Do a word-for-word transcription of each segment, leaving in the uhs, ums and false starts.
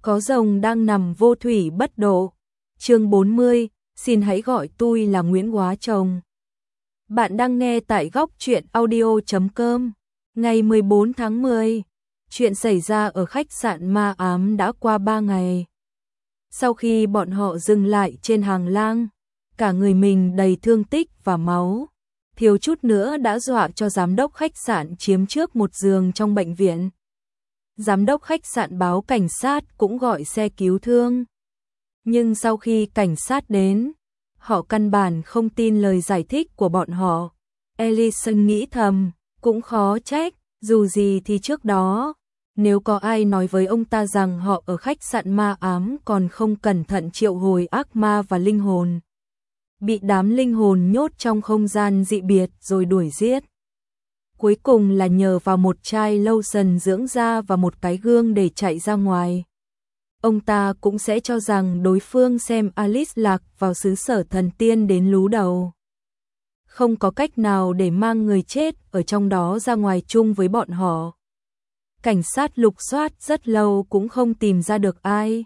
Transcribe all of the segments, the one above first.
có rồng đang nằm vô thủy bất độ. Chương bốn mươi, xin hãy gọi tôi là Nguyễn Hóa Chồng. Bạn đang nghe tại góc truyện audio chấm com. Ngày mười bốn tháng mười, chuyện xảy ra ở khách sạn Ma Ám đã qua ba ngày. Sau khi bọn họ dừng lại trên hàng lang, cả người mình đầy thương tích và máu, thiếu chút nữa đã dọa cho giám đốc khách sạn chiếm trước một giường trong bệnh viện. Giám đốc khách sạn báo cảnh sát cũng gọi xe cứu thương. Nhưng sau khi cảnh sát đến, họ căn bản không tin lời giải thích của bọn họ. Ellison nghĩ thầm, cũng khó trách, dù gì thì trước đó, nếu có ai nói với ông ta rằng họ ở khách sạn Ma Ám còn không cẩn thận triệu hồi ác ma và linh hồn, bị đám linh hồn nhốt trong không gian dị biệt rồi đuổi giết. Cuối cùng là nhờ vào một chai lotion dưỡng da và một cái gương để chạy ra ngoài, ông ta cũng sẽ cho rằng đối phương xem Alice lạc vào xứ sở thần tiên đến lú đầu. Không có cách nào để mang người chết ở trong đó ra ngoài chung với bọn họ. Cảnh sát lục soát rất lâu cũng không tìm ra được ai.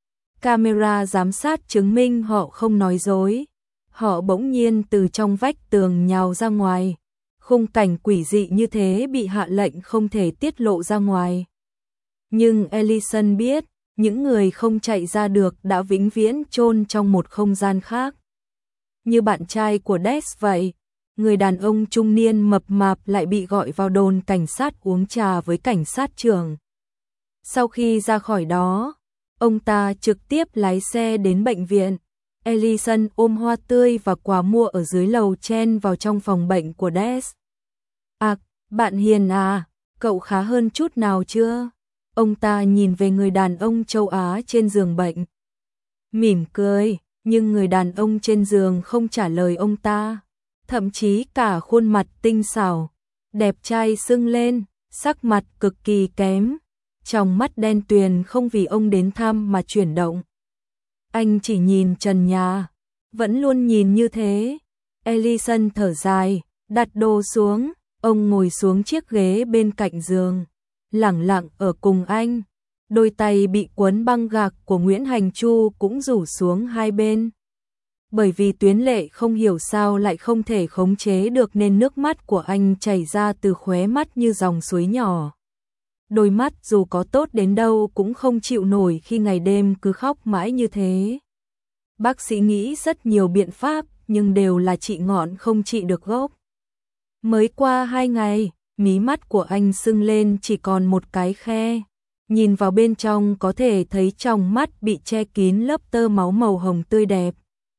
Camera giám sát chứng minh họ không nói dối. Họ bỗng nhiên từ trong vách tường nhào ra ngoài. Khung cảnh quỷ dị như thế bị hạ lệnh không thể tiết lộ ra ngoài. Nhưng Ellison biết, những người không chạy ra được đã vĩnh viễn chôn trong một không gian khác. Như bạn trai của Des vậy, người đàn ông trung niên mập mạp lại bị gọi vào đồn cảnh sát uống trà với cảnh sát trưởng. Sau khi ra khỏi đó, ông ta trực tiếp lái xe đến bệnh viện. Ellison ôm hoa tươi và quà mua ở dưới lầu chen vào trong phòng bệnh của Des. À, bạn Hiền à, cậu khá hơn chút nào chưa? Ông ta nhìn về người đàn ông châu Á trên giường bệnh. Mỉm cười, nhưng người đàn ông trên giường không trả lời ông ta. Thậm chí cả khuôn mặt tinh xảo, đẹp trai sưng lên, sắc mặt cực kỳ kém. Trong mắt đen tuyền không vì ông đến thăm mà chuyển động. Anh chỉ nhìn trần nhà, vẫn luôn nhìn như thế. Ellison thở dài, đặt đồ xuống, ông ngồi xuống chiếc ghế bên cạnh giường, lẳng lặng ở cùng anh. Đôi tay bị quấn băng gạc của Nguyễn Hành Chu cũng rủ xuống hai bên. Bởi vì tuyến lệ không hiểu sao lại không thể khống chế được nên nước mắt của anh chảy ra từ khóe mắt như dòng suối nhỏ. Đôi mắt dù có tốt đến đâu cũng không chịu nổi khi ngày đêm cứ khóc mãi như thế. Bác sĩ nghĩ rất nhiều biện pháp nhưng đều là trị ngọn không trị được gốc. Mới qua hai ngày, mí mắt của anh sưng lên chỉ còn một cái khe. Nhìn vào bên trong có thể thấy trong mắt bị che kín lớp tơ máu màu hồng tươi đẹp.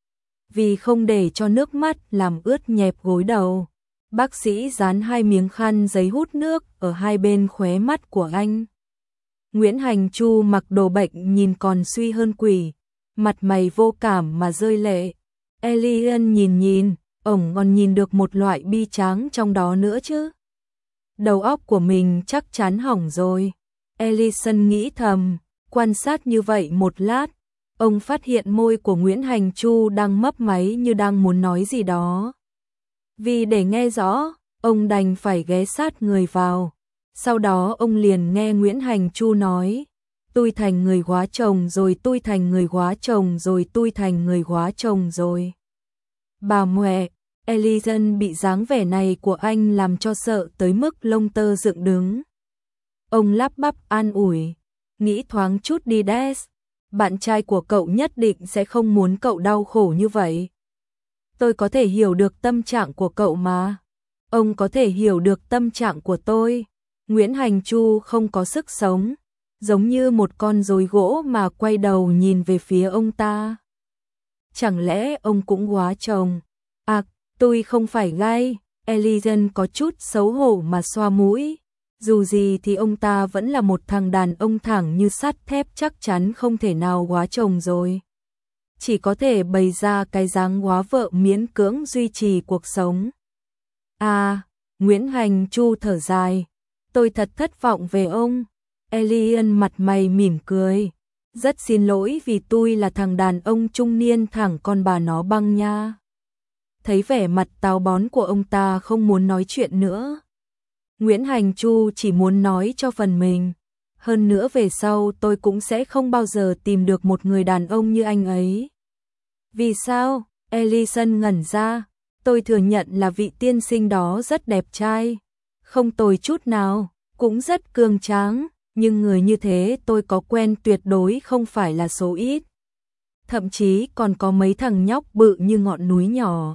Vì không để cho nước mắt làm ướt nhẹp gối đầu, bác sĩ dán hai miếng khăn giấy hút nước ở hai bên khóe mắt của anh. Nguyễn Hành Chu mặc đồ bệnh nhìn còn suy hơn quỷ, mặt mày vô cảm mà rơi lệ. Elian nhìn nhìn, ổng còn nhìn được một loại bi tráng trong đó nữa chứ. Đầu óc của mình chắc chắn hỏng rồi. Ellison nghĩ thầm, quan sát như vậy một lát, ông phát hiện môi của Nguyễn Hành Chu đang mấp máy như đang muốn nói gì đó. Vì để nghe rõ, ông đành phải ghé sát người vào. Sau đó ông liền nghe Nguyễn Hành Chu nói, tôi thành người hóa chồng rồi, tôi thành người hóa chồng rồi, tôi thành người hóa chồng rồi. Bà mẹ, Ellison bị dáng vẻ này của anh làm cho sợ tới mức lông tơ dựng đứng. Ông lắp bắp an ủi, nghĩ thoáng chút đi Des, bạn trai của cậu nhất định sẽ không muốn cậu đau khổ như vậy. Tôi có thể hiểu được tâm trạng của cậu mà. Ông có thể hiểu được tâm trạng của tôi. Nguyễn Hành Chu không có sức sống, giống như một con rối gỗ mà quay đầu nhìn về phía ông ta. Chẳng lẽ ông cũng hóa chồng? À, tôi không phải gay. Ellison có chút xấu hổ mà xoa mũi. Dù gì thì ông ta vẫn là một thằng đàn ông thẳng như sắt thép, chắc chắn không thể nào hóa chồng rồi. Chỉ có thể bày ra cái dáng hóa vợ miễn cưỡng duy trì cuộc sống. À, Nguyễn Hành Chu thở dài. Tôi thật thất vọng về ông. Elian mặt mày mỉm cười. Rất xin lỗi vì tôi là thằng đàn ông trung niên thẳng con bà nó băng nha. Thấy vẻ mặt táo bón của ông ta không muốn nói chuyện nữa. Nguyễn Hành Chu chỉ muốn nói cho phần mình. Hơn nữa về sau tôi cũng sẽ không bao giờ tìm được một người đàn ông như anh ấy. Vì sao? Ellison ngẩn ra. Tôi thừa nhận là vị tiên sinh đó rất đẹp trai. Không tồi chút nào, cũng rất cường tráng. Nhưng người như thế tôi có quen tuyệt đối không phải là số ít. Thậm chí còn có mấy thằng nhóc bự như ngọn núi nhỏ.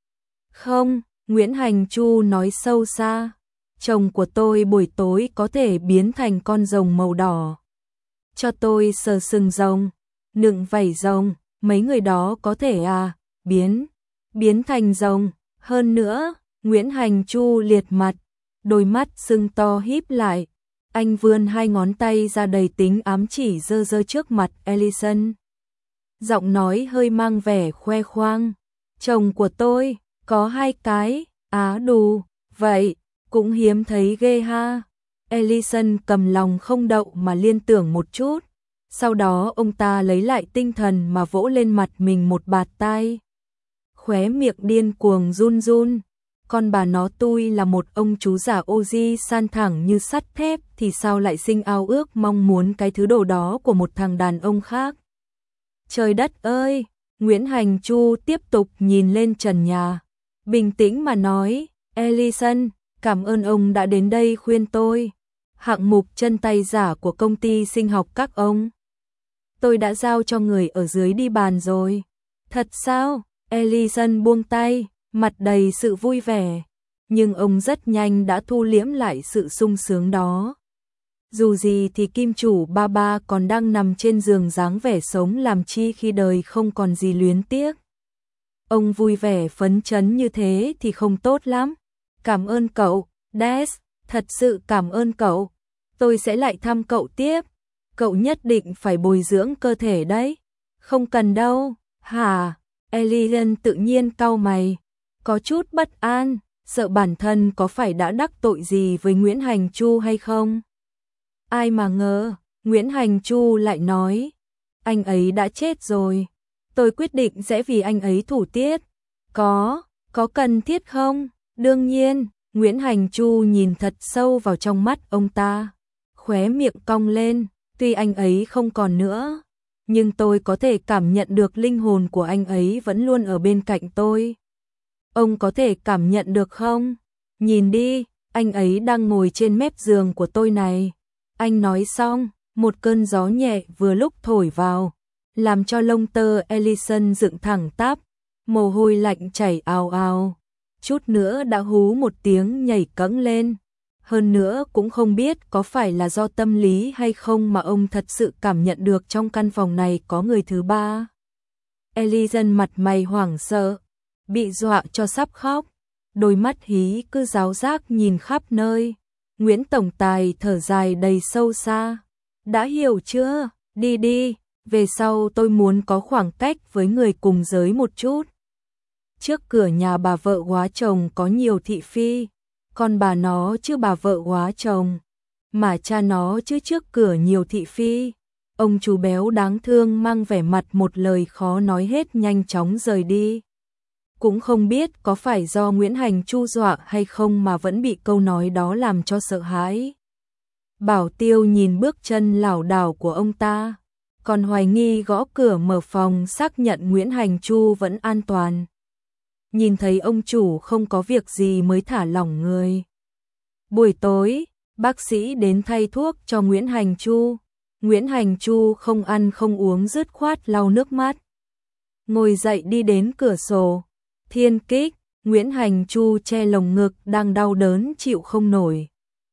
Không, Nguyễn Hành Chu nói sâu xa. Chồng của tôi buổi tối có thể biến thành con rồng màu đỏ. Cho tôi sờ sừng rồng, nựng vảy rồng, mấy người đó có thể à, biến, biến thành rồng. Hơn nữa, Nguyễn Hành Chu liệt mặt, đôi mắt sưng to híp lại. Anh vươn hai ngón tay ra đầy tính ám chỉ dơ dơ trước mặt Ellison. Giọng nói hơi mang vẻ khoe khoang. Chồng của tôi, có hai cái, á đù, vậy, cũng hiếm thấy ghê ha. Ellison cầm lòng không đậu mà liên tưởng một chút. Sau đó ông ta lấy lại tinh thần mà vỗ lên mặt mình một bạt tai. Khóe miệng điên cuồng run run. Con bà nó tôi là một ông chú già Oji san thẳng như sắt thép thì sao lại sinh ao ước mong muốn cái thứ đồ đó của một thằng đàn ông khác. Trời đất ơi, Nguyễn Hành Chu tiếp tục nhìn lên trần nhà. Bình tĩnh mà nói, Ellison, cảm ơn ông đã đến đây khuyên tôi. Hạng mục chân tay giả của công ty sinh học các ông. Tôi đã giao cho người ở dưới đi bàn rồi. Thật sao? Ellison buông tay, mặt đầy sự vui vẻ. Nhưng ông rất nhanh đã thu liễm lại sự sung sướng đó. Dù gì thì kim chủ ba ba còn đang nằm trên giường dáng vẻ sống làm chi khi đời không còn gì luyến tiếc. Ông vui vẻ phấn chấn như thế thì không tốt lắm. Cảm ơn cậu, Des, thật sự cảm ơn cậu. Tôi sẽ lại thăm cậu tiếp. Cậu nhất định phải bồi dưỡng cơ thể đấy. Không cần đâu, hả? Ellison tự nhiên cau mày, có chút bất an, sợ bản thân có phải đã đắc tội gì với Nguyễn Hành Chu hay không? Ai mà ngờ, Nguyễn Hành Chu lại nói, anh ấy đã chết rồi. Tôi quyết định sẽ vì anh ấy thủ tiết. Có, có cần thiết không? Đương nhiên, Nguyễn Hành Chu nhìn thật sâu vào trong mắt ông ta. Khóe miệng cong lên, tuy anh ấy không còn nữa. Nhưng tôi có thể cảm nhận được linh hồn của anh ấy vẫn luôn ở bên cạnh tôi. Ông có thể cảm nhận được không? Nhìn đi, anh ấy đang ngồi trên mép giường của tôi này. Anh nói xong, một cơn gió nhẹ vừa lúc thổi vào, làm cho lông tơ Ellison dựng thẳng tắp, mồ hôi lạnh chảy ào ào. Chút nữa đã hú một tiếng nhảy cẫng lên. Hơn nữa cũng không biết có phải là do tâm lý hay không mà ông thật sự cảm nhận được trong căn phòng này có người thứ ba. Ellison mặt mày hoảng sợ, bị dọa cho sắp khóc, đôi mắt hí cứ ráo rác nhìn khắp nơi. Nguyễn Tổng Tài thở dài đầy sâu xa. Đã hiểu chưa? Đi đi, về sau tôi muốn có khoảng cách với người cùng giới một chút. Trước cửa nhà bà vợ góa chồng có nhiều thị phi. Con bà nó chứ bà vợ góa chồng, mà cha nó chứ trước cửa nhiều thị phi. Ông chú béo đáng thương mang vẻ mặt một lời khó nói hết nhanh chóng rời đi. Cũng không biết có phải do Nguyễn Hành Chu dọa hay không mà vẫn bị câu nói đó làm cho sợ hãi. Bảo Tiêu nhìn bước chân lảo đảo của ông ta, còn hoài nghi gõ cửa mở phòng xác nhận Nguyễn Hành Chu vẫn an toàn. Nhìn thấy ông chủ không có việc gì mới thả lỏng người. Buổi tối, bác sĩ đến thay thuốc cho Nguyễn Hành Chu. Nguyễn Hành Chu không ăn không uống dứt khoát lau nước mắt. Ngồi dậy đi đến cửa sổ. Thiên kích, Nguyễn Hành Chu che lồng ngực đang đau đớn chịu không nổi.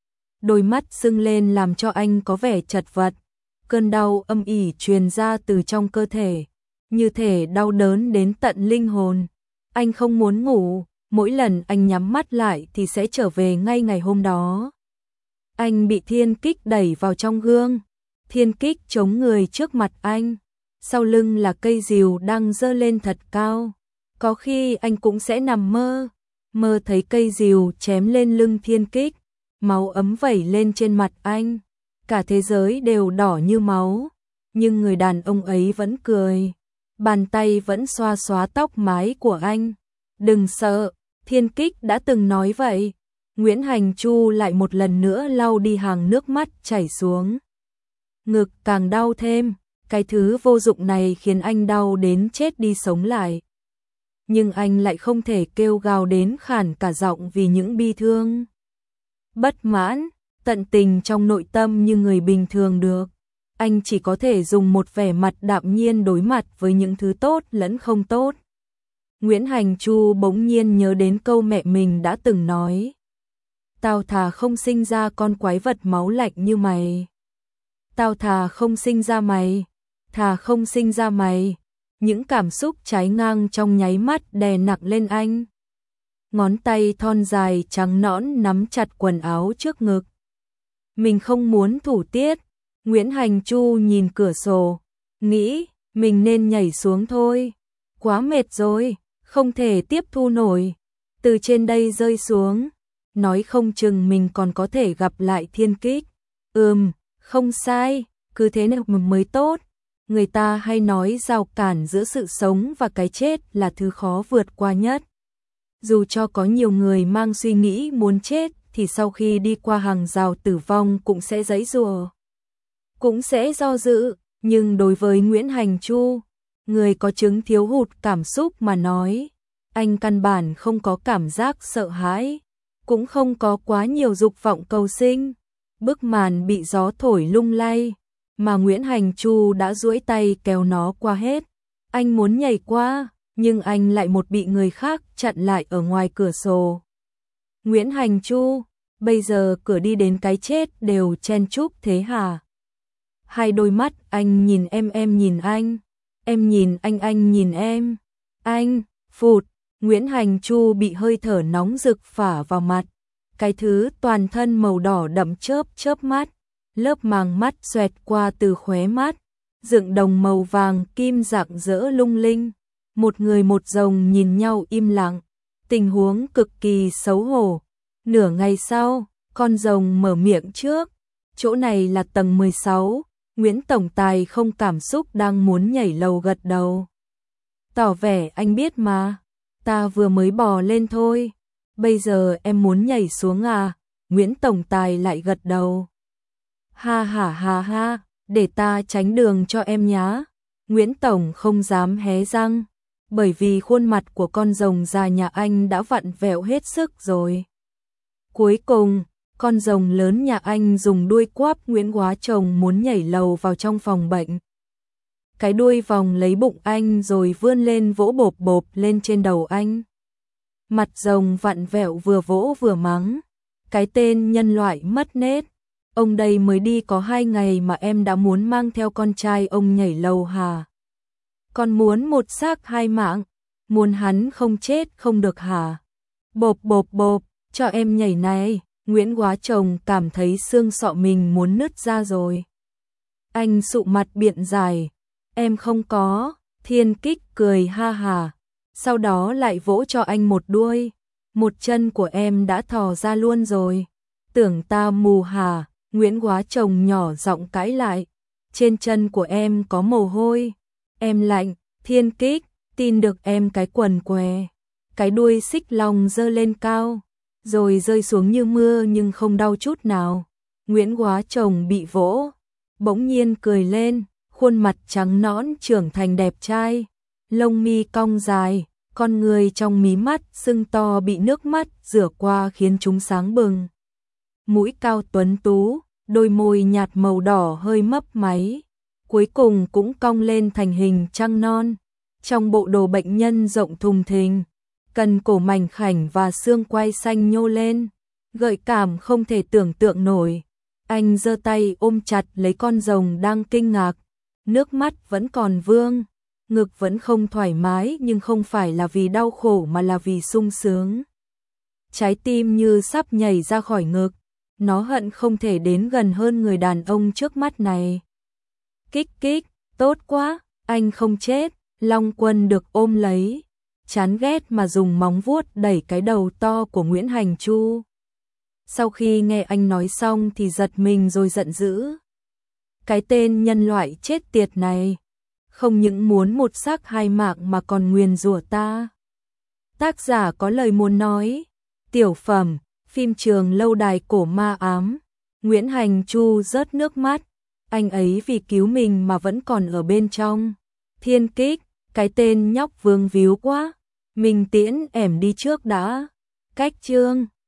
Đôi mắt sưng lên làm cho anh có vẻ chật vật. Cơn đau âm ỉ truyền ra từ trong cơ thể, như thể đau đớn đến tận linh hồn. Anh không muốn ngủ, mỗi lần anh nhắm mắt lại thì sẽ trở về ngay ngày hôm đó. Anh bị Thiên Kích đẩy vào trong gương. Thiên Kích chống người trước mặt anh, sau lưng là cây rìu đang giơ lên thật cao. Có khi anh cũng sẽ nằm mơ, mơ thấy cây rìu chém lên lưng Thiên Kích, máu ấm vẩy lên trên mặt anh. Cả thế giới đều đỏ như máu, nhưng người đàn ông ấy vẫn cười. Bàn tay vẫn xoa xóa tóc mái của anh. Đừng sợ, Thiên Kích đã từng nói vậy. Nguyễn Hành Chu lại một lần nữa lau đi hàng nước mắt chảy xuống. ngực càng đau thêm, cái thứ vô dụng này khiến anh đau đến chết đi sống lại. Nhưng anh lại không thể kêu gào đến khản cả giọng vì những bi thương, bất mãn, tận tình trong nội tâm như người bình thường được. Anh chỉ có thể dùng một vẻ mặt đạm nhiên đối mặt với những thứ tốt lẫn không tốt. Nguyễn Hành Chu bỗng nhiên nhớ đến câu mẹ mình đã từng nói. Tao thà không sinh ra con quái vật máu lạnh như mày. Tao thà không sinh ra mày, thà không sinh ra mày. Những cảm xúc trái ngang trong nháy mắt đè nặng lên anh. Ngón tay thon dài trắng nõn nắm chặt quần áo trước ngực. Mình không muốn thủ tiết. Nguyễn Hành Chu nhìn cửa sổ, nghĩ mình nên nhảy xuống thôi. Quá mệt rồi, không thể tiếp thu nổi. Từ trên đây rơi xuống, nói không chừng mình còn có thể gặp lại Thiên Kích. Ừm, không sai, cứ thế nào mới tốt. Người ta hay nói rào cản giữa sự sống và cái chết là thứ khó vượt qua nhất. Dù cho có nhiều người mang suy nghĩ muốn chết thì sau khi đi qua hàng rào tử vong cũng sẽ giãy giụa, cũng sẽ do dự, nhưng đối với Nguyễn Hành Chu, người có chứng thiếu hụt cảm xúc mà nói, anh căn bản không có cảm giác sợ hãi, cũng không có quá nhiều dục vọng cầu sinh. Bức màn bị gió thổi lung lay, mà Nguyễn Hành Chu đã duỗi tay kéo nó qua hết. Anh muốn nhảy qua, nhưng anh lại một bị người khác chặn lại ở ngoài cửa sổ. Nguyễn Hành Chu, bây giờ cửa đi đến cái chết đều chen chúc thế hả? Hai đôi mắt anh nhìn em, em nhìn anh, em nhìn anh, anh nhìn em. Anh, phụt, Nguyễn Hành Chu bị hơi thở nóng rực phả vào mặt. Cái thứ toàn thân màu đỏ đậm chớp chớp mắt, lớp màng mắt xoẹt qua từ khóe mắt, dựng đồng màu vàng kim rạng rỡ lung linh. Một người một rồng nhìn nhau im lặng, tình huống cực kỳ xấu hổ. Nửa ngày sau, con rồng mở miệng trước. Chỗ này là tầng mười sáu, Nguyễn Tổng Tài không cảm xúc đang muốn nhảy lầu gật đầu. Tỏ vẻ anh biết mà, ta vừa mới bò lên thôi. Bây giờ em muốn nhảy xuống à? Nguyễn Tổng Tài lại gật đầu. Ha ha ha ha, để ta tránh đường cho em nhá. Nguyễn Tổng không dám hé răng, bởi vì khuôn mặt của con rồng già nhà anh đã vặn vẹo hết sức rồi. Cuối cùng, con rồng lớn nhà anh dùng đuôi quắp Nguyễn Hóa Chồng muốn nhảy lầu vào trong phòng bệnh. Cái đuôi vòng lấy bụng anh rồi vươn lên vỗ bộp bộp lên trên đầu anh. Mặt rồng vặn vẹo vừa vỗ vừa mắng. Cái tên nhân loại mất nết. Ông đây mới đi có hai ngày mà em đã muốn mang theo con trai ông nhảy lầu hả? Còn muốn một xác hai mạng, muốn hắn không chết không được hả? Bộp bộp bộp, cho em nhảy này. Nguyễn Hóa Chồng cảm thấy xương sọ mình muốn nứt ra rồi. Anh sụ mặt biện giải, em không có. Thiên Kích cười ha hà, sau đó lại vỗ cho anh một đuôi. Một chân của em đã thò ra luôn rồi. Tưởng ta mù hả? Nguyễn Hóa Chồng nhỏ giọng cãi lại. Trên chân của em có mồ hôi. Em lạnh. Thiên Kích, tin được em cái quần què. Cái đuôi xích long giơ lên cao, rồi rơi xuống như mưa nhưng không đau chút nào. Nguyễn Hóa Chồng bị vỗ, bỗng nhiên cười lên, khuôn mặt trắng nõn trưởng thành đẹp trai, lông mi cong dài, con người trong mí mắt sưng to bị nước mắt rửa qua khiến chúng sáng bừng. Mũi cao tuấn tú, đôi môi nhạt màu đỏ hơi mấp máy, cuối cùng cũng cong lên thành hình trăng non. Trong bộ đồ bệnh nhân rộng thùng thình, cần cổ mảnh khảnh và xương quai xanh nhô lên, gợi cảm không thể tưởng tượng nổi. Anh giơ tay ôm chặt lấy con rồng đang kinh ngạc, nước mắt vẫn còn vương, ngực vẫn không thoải mái nhưng không phải là vì đau khổ mà là vì sung sướng. Trái tim như sắp nhảy ra khỏi ngực, nó hận không thể đến gần hơn người đàn ông trước mắt này. Kích kích, tốt quá, anh không chết. Long Quân được ôm lấy, chán ghét mà dùng móng vuốt đẩy cái đầu to của Nguyễn Hành Chu. Sau khi nghe anh nói xong thì giật mình rồi giận dữ. Cái tên nhân loại chết tiệt này, không những muốn một xác hai mạng mà còn nguyền rủa ta. Tác giả có lời muốn nói. Tiểu phẩm, phim trường lâu đài cổ ma ám. Nguyễn Hành Chu rớt nước mắt. Anh ấy vì cứu mình mà vẫn còn ở bên trong. Thiên Kích, cái tên nhóc vương víu quá. Mình tiễn ẻm đi trước đã. Cách chương